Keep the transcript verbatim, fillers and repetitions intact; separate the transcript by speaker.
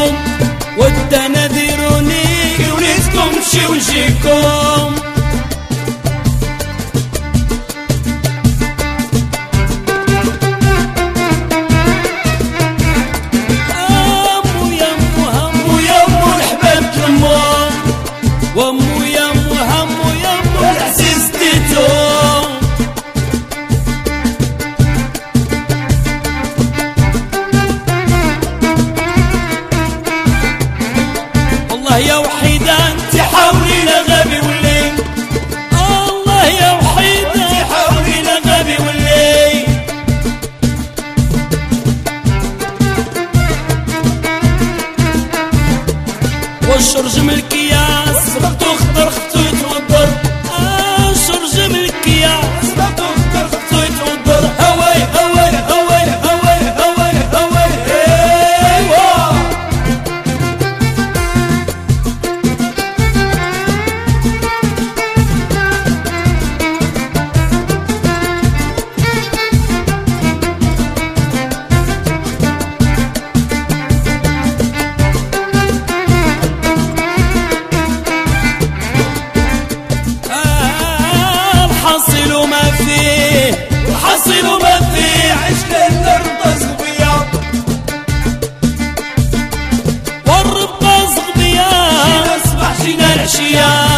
Speaker 1: جيكم والتناذروني وليتكم مشيو جيكم. وامو يامو همو يامو العزيز ديتو الله يا وحيدة انت حاولي لغبي والليل. الله يا وحيدة انت حاولي لغبي والليل. والشرج من الكياس سبقتو خضر خطو يتوضر. اه شرج من الكياس سبقتو خضر خطو يتوضر. هواي هواي هواي هواي هواي هواي ايوا حصل وما فيه عشق الربا صغبية والربا صغبية جينا الصباح جينا العشية.